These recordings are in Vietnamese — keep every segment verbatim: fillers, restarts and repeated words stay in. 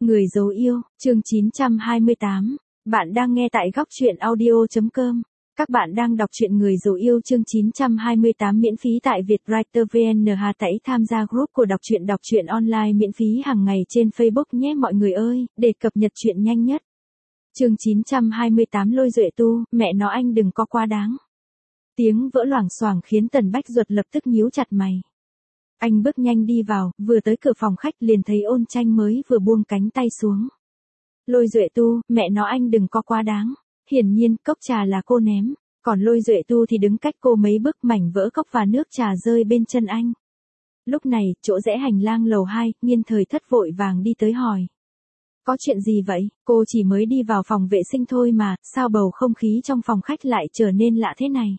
Người dấu yêu, chương chín trăm hai mươi tám. Bạn đang nghe tại góc truyện audio.com. Các bạn đang đọc truyện Người dấu yêu chương chín trăm hai mươi tám miễn phí tại Vietwriter vê en. Hà Tẩy tham gia group của đọc truyện đọc truyện online miễn phí hàng ngày trên Facebook nhé mọi người ơi, để cập nhật truyện nhanh nhất. Chương chín trăm hai mươi tám Lôi Duệ Tu, mẹ nó anh đừng có quá đáng. Tiếng vỡ loảng xoảng khiến Tần Bách Duật lập tức nhíu chặt mày. Anh bước nhanh đi vào, vừa tới cửa phòng khách liền thấy Ôn Tranh mới vừa buông cánh tay xuống. Lôi Duệ Tu, mẹ nó anh đừng có quá đáng. Hiển nhiên, cốc trà là cô ném, còn Lôi Duệ Tu thì đứng cách cô mấy bước, mảnh vỡ cốc và nước trà rơi bên chân anh. Lúc này, chỗ rẽ hành lang lầu hai, Nghiên Thời Thất vội vàng đi tới hỏi. Có chuyện gì vậy? Cô chỉ mới đi vào phòng vệ sinh thôi mà, sao bầu không khí trong phòng khách lại trở nên lạ thế này?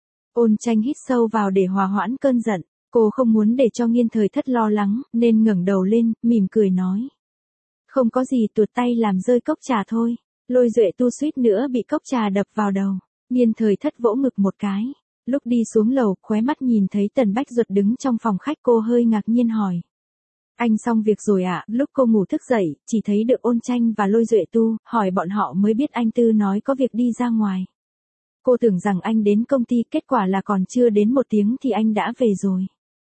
Ôn Tranh hít sâu vào để hòa hoãn cơn giận. Cô không muốn để cho Nghiên Thời Thất lo lắng, nên ngẩng đầu lên, mỉm cười nói. Không có gì, tuột tay làm rơi cốc trà thôi. Lôi Duệ Tu suýt nữa bị cốc trà đập vào đầu. Nghiên Thời Thất vỗ ngực một cái. Lúc đi xuống lầu, khóe mắt nhìn thấy Tần Bách Duật đứng trong phòng khách, cô hơi ngạc nhiên hỏi. Anh xong việc rồi ạ? À? Lúc cô ngủ thức dậy, chỉ thấy được Ôn Tranh và Lôi Duệ Tu, hỏi bọn họ mới biết anh Tư nói có việc đi ra ngoài. Cô tưởng rằng anh đến công ty, kết quả là còn chưa đến một tiếng thì anh đã về rồi.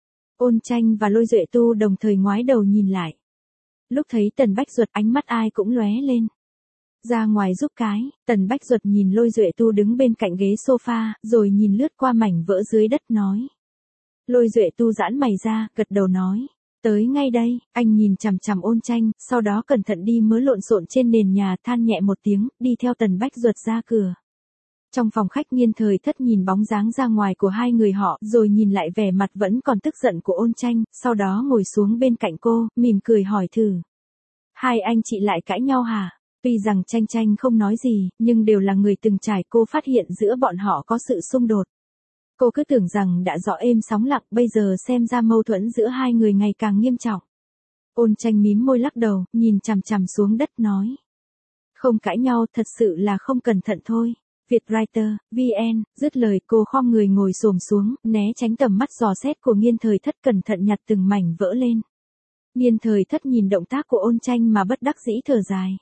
Ôn Tranh và Lôi Duệ Tu đồng thời ngoái đầu nhìn lại. Lúc thấy Tần Bách Duật, ánh mắt ai cũng lóe lên. Ra ngoài giúp cái, Tần Bách Duật nhìn Lôi Duệ Tu đứng bên cạnh ghế sofa, rồi nhìn lướt qua mảnh vỡ dưới đất nói. Lôi Duệ Tu giãn mày ra, gật đầu nói. Tới ngay đây, anh nhìn chằm chằm Ôn Tranh, sau đó cẩn thận đi mớ lộn xộn trên nền nhà, than nhẹ một tiếng, đi theo Tần Bách Duật ra cửa. Trong phòng khách, Nghiên Thời Thất nhìn bóng dáng ra ngoài của hai người họ, rồi nhìn lại vẻ mặt vẫn còn tức giận của Ôn Tranh, sau đó ngồi xuống bên cạnh cô, mỉm cười hỏi thử. Hai anh chị lại cãi nhau hả? Tuy rằng Tranh Tranh không nói gì, nhưng đều là người từng trải, cô phát hiện giữa bọn họ có sự xung đột. Cô cứ tưởng rằng đã rõ êm sóng lặng, bây giờ xem ra mâu thuẫn giữa hai người ngày càng nghiêm trọng. Ôn Tranh mím môi lắc đầu, nhìn chằm chằm xuống đất nói. Không cãi nhau, thật sự là không cẩn thận thôi. Vietwriter, vê en, dứt lời cô khom người ngồi xổm xuống, né tránh tầm mắt dò xét của Nghiên Thời Thất, cẩn thận nhặt từng mảnh vỡ lên. Nghiên Thời Thất nhìn động tác của Ôn Tranh mà bất đắc dĩ thở dài.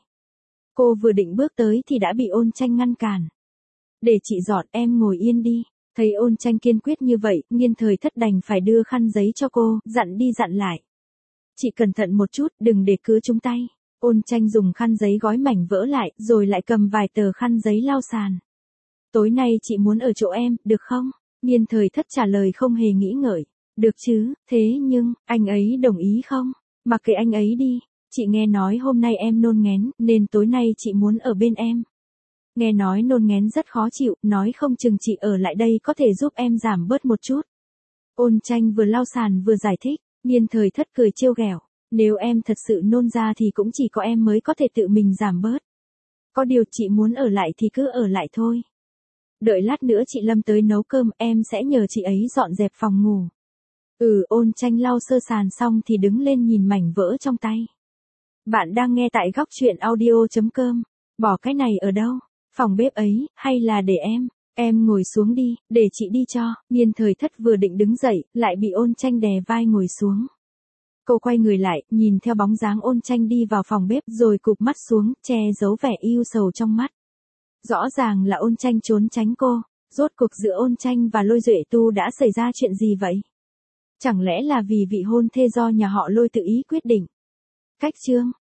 Cô vừa định bước tới thì đã bị Ôn Tranh ngăn cản. Để chị dọn, em ngồi yên đi. Thấy Ôn Tranh kiên quyết như vậy, Nghiên Thời Thất đành phải đưa khăn giấy cho cô, dặn đi dặn lại. Chị cẩn thận một chút, đừng để cứa trúng tay. Ôn Tranh dùng khăn giấy gói mảnh vỡ lại, rồi lại cầm vài tờ khăn giấy lau sàn. Tối nay chị muốn ở chỗ em, được không? Nghiên Thời Thất trả lời không hề nghĩ ngợi. Được chứ, thế nhưng, anh ấy đồng ý không? Mặc kệ anh ấy đi. Chị nghe nói hôm nay em nôn nghén, nên tối nay chị muốn ở bên em. Nghe nói nôn nghén rất khó chịu, nói không chừng chị ở lại đây có thể giúp em giảm bớt một chút. Ôn Tranh vừa lau sàn vừa giải thích, Nghiên Thời Thất cười trêu ghẹo. Nếu em thật sự nôn ra thì cũng chỉ có em mới có thể tự mình giảm bớt. Có điều chị muốn ở lại thì cứ ở lại thôi. Đợi lát nữa chị Lâm tới nấu cơm, em sẽ nhờ chị ấy dọn dẹp phòng ngủ. Ừ. Ôn Tranh lau sơ sàn xong thì đứng lên nhìn mảnh vỡ trong tay. Bạn đang nghe tại góc truyện audio.com. Bỏ cái này ở đâu? Phòng bếp ấy, hay là để em? Em ngồi xuống đi, để chị đi cho. Nghiên Thời Thất vừa định đứng dậy, lại bị Ôn Tranh đè vai ngồi xuống. Cô quay người lại, nhìn theo bóng dáng Ôn Tranh đi vào phòng bếp, rồi cụp mắt xuống, che giấu vẻ ưu sầu trong mắt. Rõ ràng là Ôn Tranh trốn tránh cô. Rốt cuộc giữa Ôn Tranh và Lôi Duệ Tu đã xảy ra chuyện gì vậy? Chẳng lẽ là vì vị hôn thê do nhà họ Lôi tự ý quyết định? Cách chương